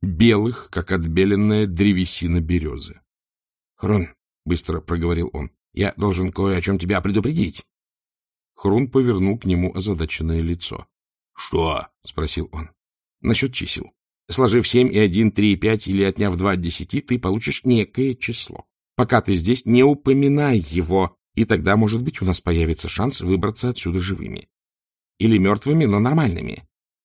белых, как отбеленная древесина березы. — Хрун, — быстро проговорил он, — я должен кое о чем тебя предупредить. Хрун повернул к нему озадаченное лицо. — Что? — спросил он. — Насчет чисел. Сложив 7 и 1, 3 и 5 или отняв 2 от 10, ты получишь некое число. Пока ты здесь, не упоминай его, и тогда, может быть, у нас появится шанс выбраться отсюда живыми. Или мертвыми, но нормальными.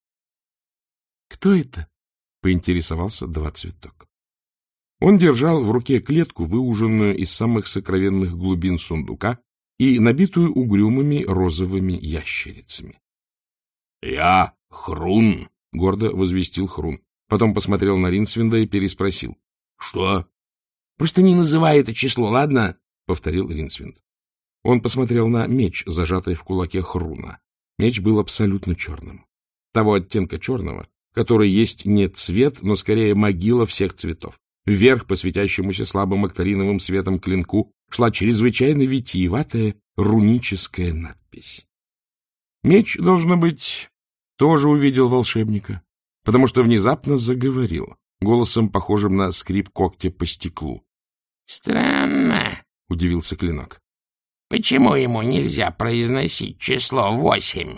— Кто это? — поинтересовался Два Цветок. Он держал в руке клетку, выуженную из самых сокровенных глубин сундука и набитую угрюмыми розовыми ящерицами. — Я Хрун, — гордо возвестил Хрун. Потом посмотрел на Ринсвинда и переспросил. — Что? — Просто не называй это число, ладно? — повторил Ринсвинд. Он посмотрел на меч, зажатый в кулаке Хруна. Меч был абсолютно черным. Того оттенка черного, который есть не цвет, но скорее могила всех цветов. Вверх по светящемуся слабым акториновым светом клинку шла чрезвычайно витиеватая руническая надпись. Меч, должно быть, тоже увидел волшебника, потому что внезапно заговорил, голосом, похожим на скрип когтя по стеклу. — Странно, — удивился клинок. — Почему ему нельзя произносить число 8?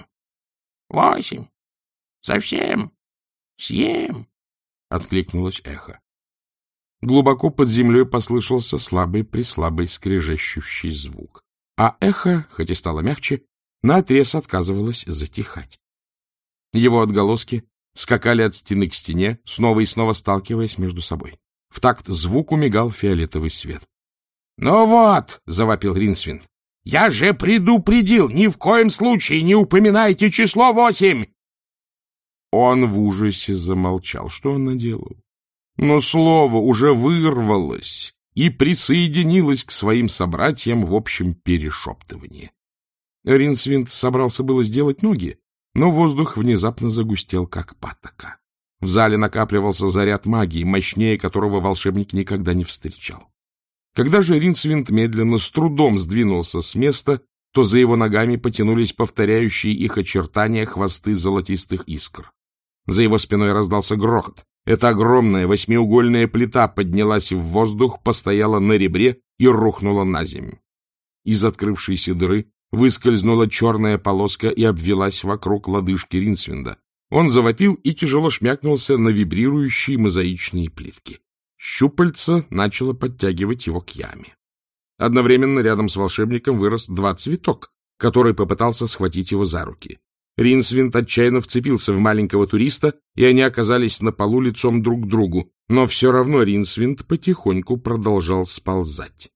8? Совсем? Съем? — откликнулось эхо. Глубоко под землей послышался слабый-прислабый скрежещущий звук, а эхо, хоть и стало мягче, наотрез отказывалось затихать. Его отголоски скакали от стены к стене, снова и снова сталкиваясь между собой. В такт звуку мигал фиолетовый свет. — Ну вот, — завопил Ринсвинд, — я же предупредил, ни в коем случае не упоминайте число 8! Он в ужасе замолчал. Что он наделал? Но слово уже вырвалось и присоединилось к своим собратьям в общем перешептывании. Ринсвинд собрался было сделать ноги, но воздух внезапно загустел, как патока. В зале накапливался заряд магии, мощнее которого волшебник никогда не встречал. Когда же Ринсвинд медленно, с трудом сдвинулся с места, то за его ногами потянулись повторяющие их очертания хвосты золотистых искр. За его спиной раздался грохот. Эта огромная восьмиугольная плита поднялась в воздух, постояла на ребре и рухнула на землю. Из открывшейся дыры выскользнула черная полоска и обвелась вокруг лодыжки Ринсвинда. Он завопил и тяжело шмякнулся на вибрирующие мозаичные плитки. Щупальце начало подтягивать его к яме. Одновременно рядом с волшебником вырос Два Цветок, который попытался схватить его за руки. Ринсвинд отчаянно вцепился в маленького туриста, и они оказались на полу лицом друг к другу, но все равно Ринсвинд потихоньку продолжал сползать.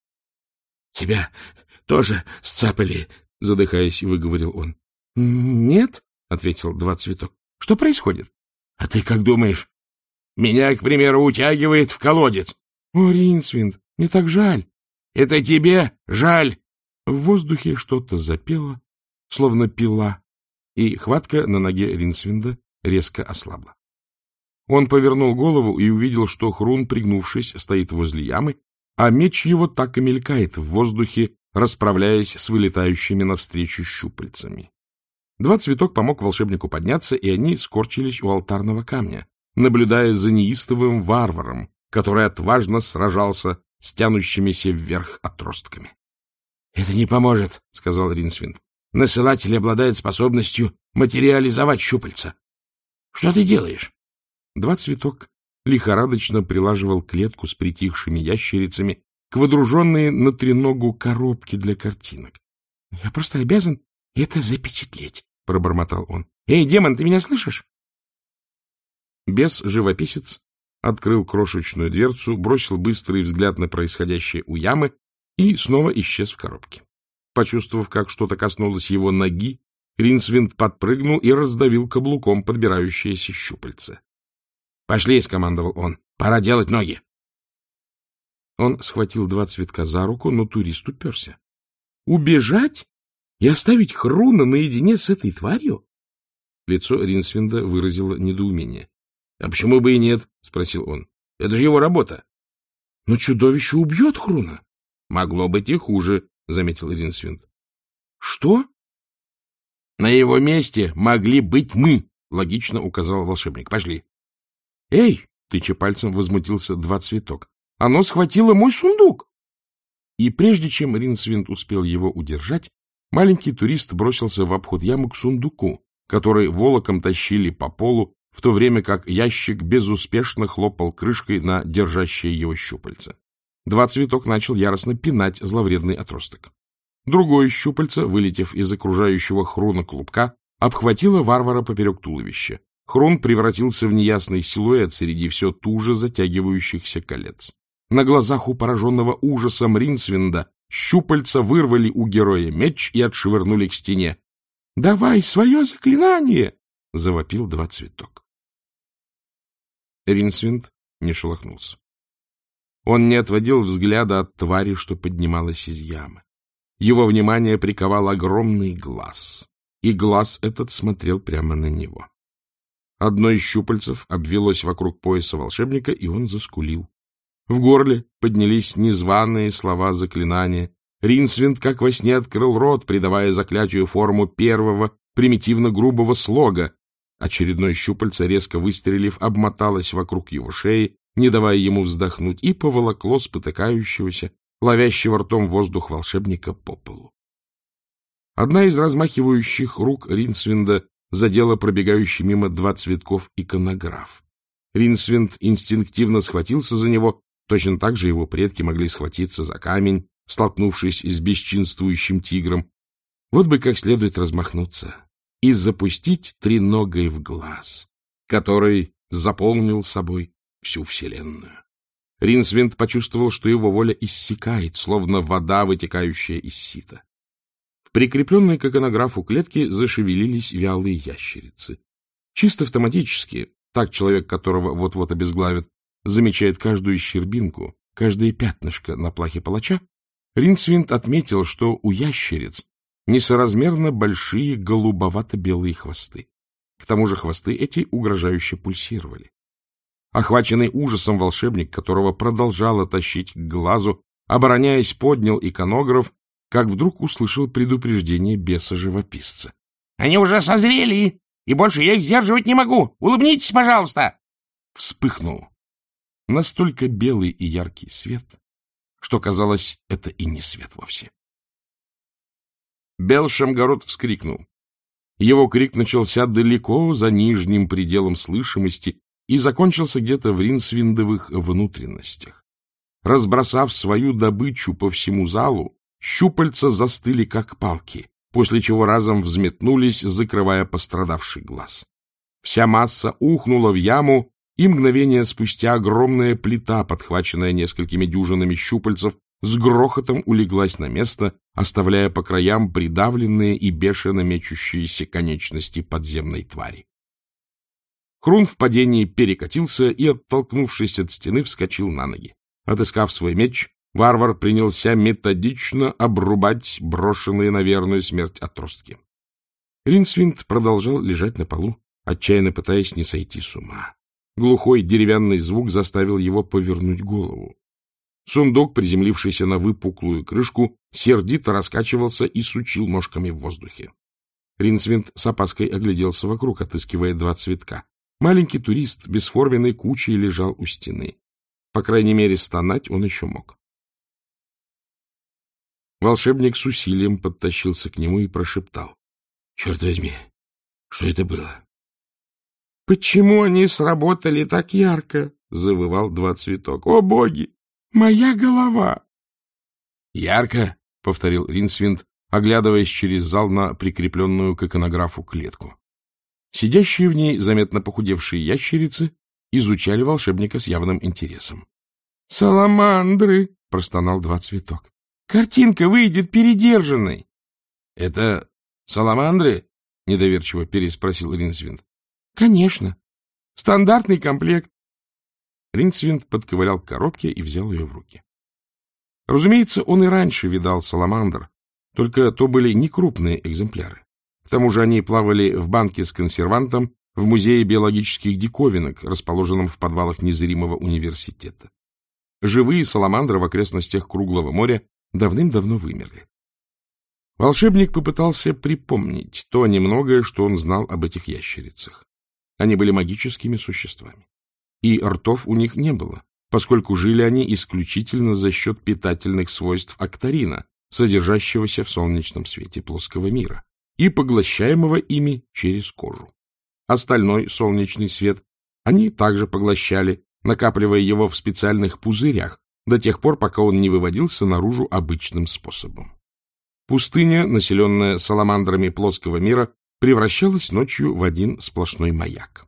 — Тебя тоже сцапали, — задыхаясь, выговорил он. — Нет, — ответил Два Цветок. — Что происходит? — А ты как думаешь? Меня, к примеру, утягивает в колодец. — О, Ринсвинд, мне так жаль. — Это тебе жаль. В воздухе что-то запело, словно пила, и хватка на ноге Ринсвинда резко ослабла. Он повернул голову и увидел, что Хрун, пригнувшись, стоит возле ямы, а меч его так и мелькает в воздухе, расправляясь с вылетающими навстречу щупальцами. Два Цветок помог волшебнику подняться, и они скорчились у алтарного камня, наблюдая за неистовым варваром, который отважно сражался с тянущимися вверх отростками. — Это не поможет, — сказал Ринсвинд. — Насылатель обладает способностью материализовать щупальца. — Что ты делаешь? Два Цветок лихорадочно прилаживал клетку с притихшими ящерицами к водруженной на треногу коробке для картинок. — Я просто обязан это запечатлеть, — пробормотал он. — Эй, демон, ты меня слышишь? Бес-живописец открыл крошечную дверцу, бросил быстрый взгляд на происходящее у ямы и снова исчез в коробке. Почувствовав, как что-то коснулось его ноги, Ринсвинд подпрыгнул и раздавил каблуком подбирающееся щупальце. — Пошли, — скомандовал он, — пора делать ноги. Он схватил Два Цветка за руку, но турист уперся. — Убежать и оставить Хруна наедине с этой тварью? Лицо Ринсвинда выразило недоумение. — А почему бы и нет? — спросил он. — Это же его работа. — Но чудовище убьет Хруна. — Могло быть и хуже, — заметил Ринсвинд. — Что? — На его месте могли быть мы, — логично указал волшебник. — Пошли. — Эй, тыча пальцем, возмутился Два Цветок. — Оно схватило мой сундук! И прежде чем Ринсвинд успел его удержать, маленький турист бросился в обход ямы к сундуку, который волоком тащили по полу, в то время как ящик безуспешно хлопал крышкой на держащее его щупальце. Два Цветок начал яростно пинать зловредный отросток. Другое щупальце, вылетев из окружающего Хруна клубка, обхватило варвара поперек туловища. Хрун превратился в неясный силуэт среди все туже затягивающихся колец. На глазах у пораженного ужасом Ринсвинда щупальца вырвали у героя меч и отшвырнули к стене. — Давай свое заклинание! — завопил Два Цветок. Ринсвинд не шелохнулся. Он не отводил взгляда от твари, что поднималась из ямы. Его внимание приковал огромный глаз, и глаз этот смотрел прямо на него. Одно из щупальцев обвелось вокруг пояса волшебника, и он заскулил. В горле поднялись незваные слова заклинания. Ринсвинд, как во сне, открыл рот, придавая заклятию форму первого, примитивно-грубого слога. Очередное щупальце, резко выстрелив, обмоталось вокруг его шеи, не давая ему вздохнуть, и поволокло спотыкающегося, ловящего ртом воздух волшебника по полу. Одна из размахивающих рук Ринсвинда задела пробегающий мимо Два Цветков иконограф. Ринсвинд инстинктивно схватился за него, точно так же его предки могли схватиться за камень, столкнувшись с бесчинствующим тигром. Вот бы как следует размахнуться и запустить треногой в глаз, который заполнил собой всю вселенную. Ринсвинд почувствовал, что его воля иссякает, словно вода, вытекающая из сита. В прикрепленной к иконографу клетке зашевелились вялые ящерицы. Чисто автоматически, так человек, которого вот-вот обезглавят, замечает каждую щербинку, каждое пятнышко на плахе палача, Ринсвинд отметил, что у ящериц несоразмерно большие голубовато-белые хвосты. К тому же хвосты эти угрожающе пульсировали. Охваченный ужасом волшебник, которого продолжало тащить к глазу, обороняясь, поднял иконограф, как вдруг услышал предупреждение беса-живописца. — Они уже созрели, и больше я их сдерживать не могу. Улыбнитесь, пожалуйста! Вспыхнул настолько белый и яркий свет, что, казалось, это и не свет вовсе. Бел-Шамгарот вскрикнул. Его крик начался далеко за нижним пределом слышимости и закончился где-то в ринсвиндовых внутренностях. Разбросав свою добычу по всему залу, щупальца застыли, как палки, после чего разом взметнулись, закрывая пострадавший глаз. Вся масса ухнула в яму, и мгновение спустя огромная плита, подхваченная несколькими дюжинами щупальцев, с грохотом улеглась на место, оставляя по краям придавленные и бешено мечущиеся конечности подземной твари. Хрун в падении перекатился и, оттолкнувшись от стены, вскочил на ноги. Отыскав свой меч, варвар принялся методично обрубать брошенные на верную смерть отростки. Ринсвинд продолжал лежать на полу, отчаянно пытаясь не сойти с ума. Глухой деревянный звук заставил его повернуть голову. Сундук, приземлившийся на выпуклую крышку, сердито раскачивался и сучил ножками в воздухе. Ринсвинд с опаской огляделся вокруг, отыскивая Два Цветка. Маленький турист бесформенной кучей лежал у стены. По крайней мере, стонать он еще мог. Волшебник с усилием подтащился к нему и прошептал: — Черт возьми, что это было? — Почему они сработали так ярко? — завывал Два Цветок. — О, боги! Моя голова! — Ярко, — повторил Ринсвинд, оглядываясь через зал на прикрепленную к иконографу клетку. Сидящие в ней заметно похудевшие ящерицы изучали волшебника с явным интересом. — Саламандры! — простонал Два Цветок. — Картинка выйдет передержанной. — Это саламандры? — недоверчиво переспросил Ринсвинд. — Конечно. Стандартный комплект. Ринсвинд подковырял к коробке и взял ее в руки. Разумеется, он и раньше видал саламандр, только то были не крупные экземпляры. К тому же они плавали в банке с консервантом в Музее биологических диковинок, расположенном в подвалах незримого университета. Живые саламандры в окрестностях Круглого моря давным-давно вымерли. Волшебник попытался припомнить то немногое, что он знал об этих ящерицах. Они были магическими существами. и ртов у них не было, поскольку жили они исключительно за счет питательных свойств акторина, содержащегося в солнечном свете плоского мира, и поглощаемого ими через кожу. Остальной солнечный свет они также поглощали, накапливая его в специальных пузырях до тех пор, пока он не выводился наружу обычным способом. Пустыня, населенная саламандрами плоского мира, превращалась ночью в один сплошной маяк.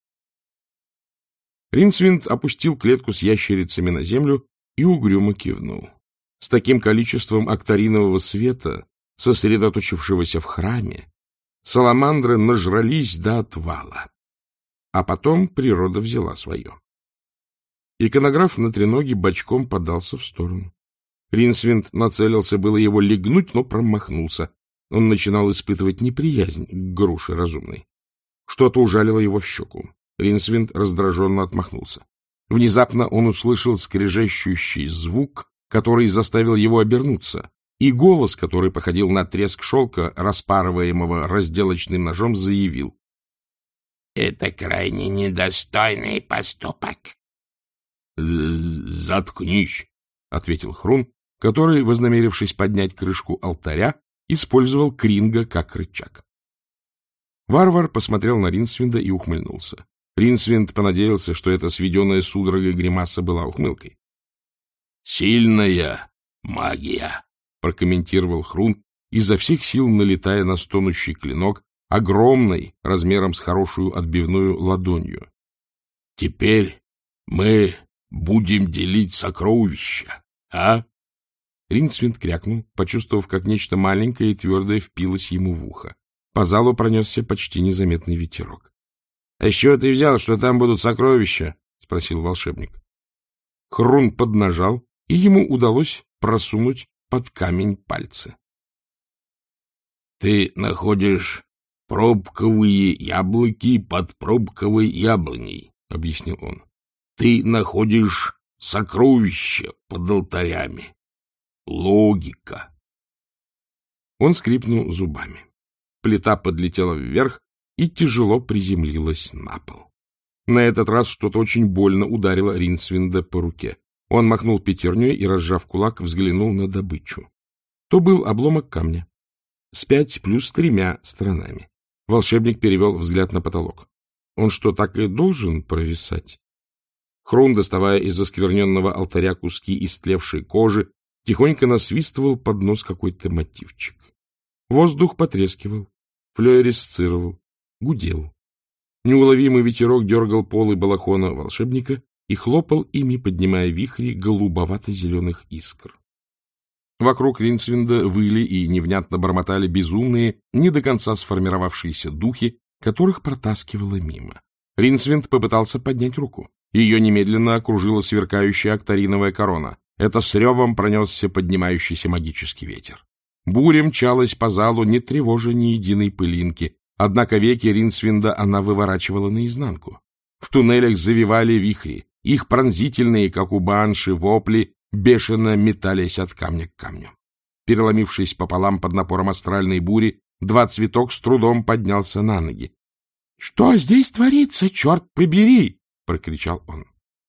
Ринсвинд опустил клетку с ящерицами на землю и угрюмо кивнул. С таким количеством акторинового света, сосредоточившегося в храме, саламандры нажрались до отвала. А потом природа взяла свое. Иконограф на треноге бочком подался в сторону. Ринсвинд нацелился было его легнуть, но промахнулся. Он начинал испытывать неприязнь к груше разумной. Что-то ужалило его в щеку. Ринсвинд раздраженно отмахнулся. Внезапно он услышал скрежещущий звук, который заставил его обернуться, и голос, который походил на треск шелка, распарываемого разделочным ножом, заявил: — Это крайне недостойный поступок. — Заткнись, — ответил Хрун, который, вознамерившись поднять крышку алтаря, использовал кринга как рычаг. Варвар посмотрел на Ринсвинда и ухмыльнулся. Ринсвинд понадеялся, что эта сведенная судорогой гримаса была ухмылкой. — Сильная магия, — прокомментировал Хрун, изо всех сил налетая на стонущий клинок, огромной, размером с хорошую отбивную ладонью. — Теперь мы будем делить сокровища, а? Ринсвинд крякнул, почувствовав, как нечто маленькое и твердое впилось ему в ухо. По залу пронесся почти незаметный ветерок. — А с чего ты взял, что там будут сокровища? — спросил волшебник. Хрун поднажал, и ему удалось просунуть под камень пальцы. — Ты находишь пробковые яблоки под пробковой яблоней, — объяснил он. — Ты находишь сокровища под алтарями. Логика. Он скрипнул зубами. Плита подлетела вверх и тяжело приземлилась на пол. На этот раз что-то очень больно ударило Ринсвинда по руке. Он махнул пятерней и, разжав кулак, взглянул на добычу. То был обломок камня с 5 + 3 сторонами. Волшебник перевел взгляд на потолок. Он что, так и должен провисать? Хрун, доставая из оскверненного алтаря куски истлевшей кожи, тихонько насвистывал под нос какой-то мотивчик. Воздух потрескивал, флюоресцировал, гудел. Неуловимый ветерок дергал полы балахона волшебника и хлопал ими, поднимая вихри голубовато-зеленых искр. Вокруг Ринсвинда выли и невнятно бормотали безумные, не до конца сформировавшиеся духи, которых протаскивало мимо. Ринсвинд попытался поднять руку. Ее немедленно окружила сверкающая акториновая корона. Это с ревом пронесся поднимающийся магический ветер. Буря мчалась по залу, не тревожа ни единой пылинки, однако веки Ринсвинда она выворачивала наизнанку. В туннелях завивали вихри, их пронзительные, как у банши, вопли бешено метались от камня к камню. Переломившись пополам под напором астральной бури, Два Цветок с трудом поднялся на ноги. — Что здесь творится, черт побери! — прокричал он.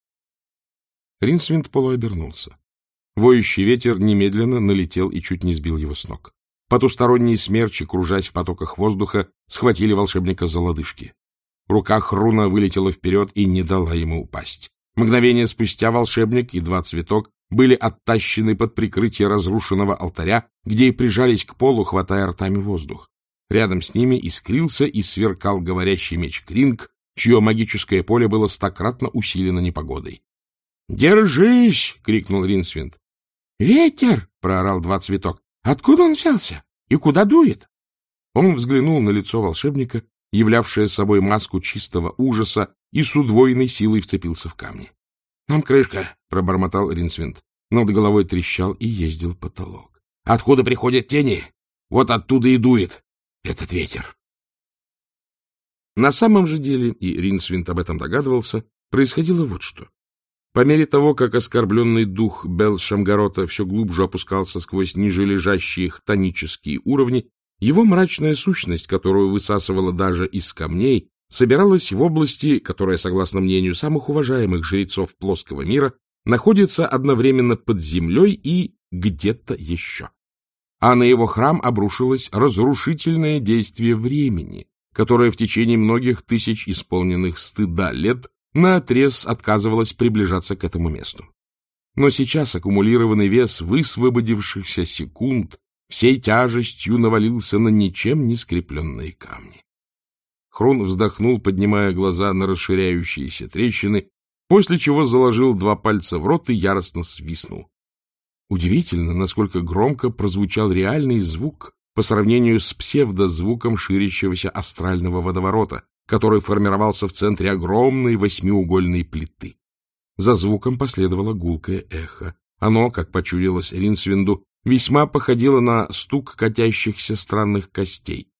Ринсвинд полуобернулся. Воющий ветер немедленно налетел и чуть не сбил его с ног. Потусторонние смерчи, кружась в потоках воздуха, схватили волшебника за лодыжки. Рука Хруна вылетела вперед и не дала ему упасть. Мгновение спустя волшебник и Два Цветок были оттащены под прикрытие разрушенного алтаря, где и прижались к полу, хватая ртами воздух. Рядом с ними искрился и сверкал говорящий меч Кринг, чье магическое поле было стократно усилено непогодой. «Держись!» — крикнул Ринсвинд. «Ветер!» — проорал Два Цветок. «Откуда он взялся? И куда дует?» Он взглянул на лицо волшебника, являвшее собой маску чистого ужаса, и с удвоенной силой вцепился в камни. — Нам крышка! — пробормотал Ринсвинд. Над головой трещал и ездил потолок. — Откуда приходят тени? Вот оттуда и дует этот ветер. На самом же деле, и Ринсвинд об этом догадывался, происходило вот что. По мере того, как оскорбленный дух Бел-Шамгарота все глубже опускался сквозь ниже лежащие хтонические уровни, его мрачная сущность, которую высасывала даже из камней, собиралась в области, которая, согласно мнению самых уважаемых жрецов плоского мира, находится одновременно под землей и где-то еще. А на его храм обрушилось разрушительное действие времени, которое в течение многих тысяч исполненных стыда лет наотрез отказывалось приближаться к этому месту. Но сейчас аккумулированный вес высвободившихся секунд всей тяжестью навалился на ничем не скрепленные камни. Хрун вздохнул, поднимая глаза на расширяющиеся трещины, после чего заложил 2 пальца в рот и яростно свистнул. Удивительно, насколько громко прозвучал реальный звук по сравнению с псевдозвуком ширящегося астрального водоворота, который формировался в центре огромной 8-угольной плиты. За звуком последовало гулкое эхо. Оно, как почудилось Ринсвинду, весьма походило на стук катящихся странных костей,